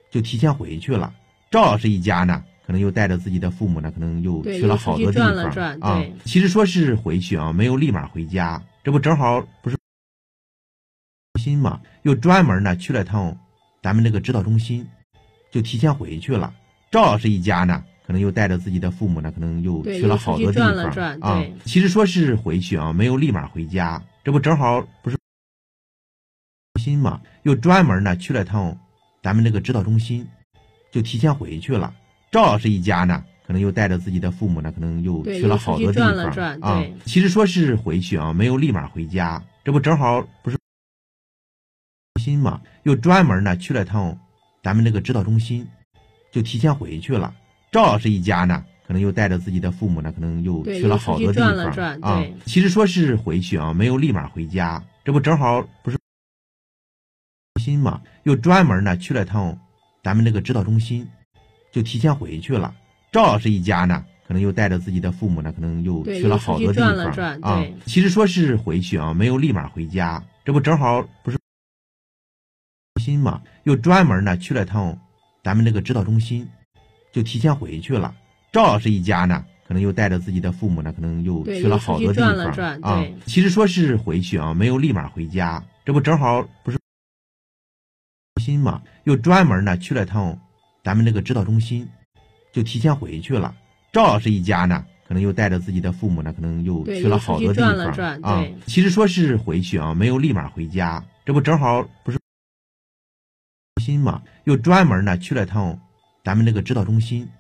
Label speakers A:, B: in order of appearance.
A: 就提前回去了。赵老师一家呢，可能又带着自己的父母呢，可能又去了好多地方啊。其实说是回去啊，没有立马回家，这不正好不是心嘛，又专门呢去了趟咱们这个指导中心，就提前回去了。赵老师一家呢，可能又带着自己的父母呢，可能又去了好多地方啊。其实说是回去啊，没有立马回家，这不正好不是心嘛，又专门呢去了趟咱们这个指导中心，就提前回去了。赵老师一家呢，可能又带着自己的父母呢，可能又去了好多地方啊。其实说是回去啊，没有立马回家，这不正好不是心嘛，又专门呢去了趟咱们这个指导中心，就提前回去了。赵老师一家呢，可能又带着自己的父母呢，可能又去了好多地方啊。其实说是回去啊，没有立马回家，这不正好不是心嘛，又专门呢去了趟咱们这个指导中心，就提前回去了。赵老师一家呢，可能又带着自己的父母呢，可能又去了好多地方啊。其实说是回去啊，没有立马回家，这不正好不是心嘛，又专门呢去了趟咱们这个指导中心，就提前回去了。赵老师一家呢，可能又带着自己的父母呢，可能又去了好多地方啊。其实说是回去啊，没有立马回家，这不正好不是心嘛，又专门呢去了趟咱们这个指导中心，就提前回去了。赵老师一家呢，可能又带着自己的父母呢，可能又去了好多地方啊。其实说是回去啊，没有立马回家，这不正好不是心嘛，又专门呢去了趟咱们这个指导中心，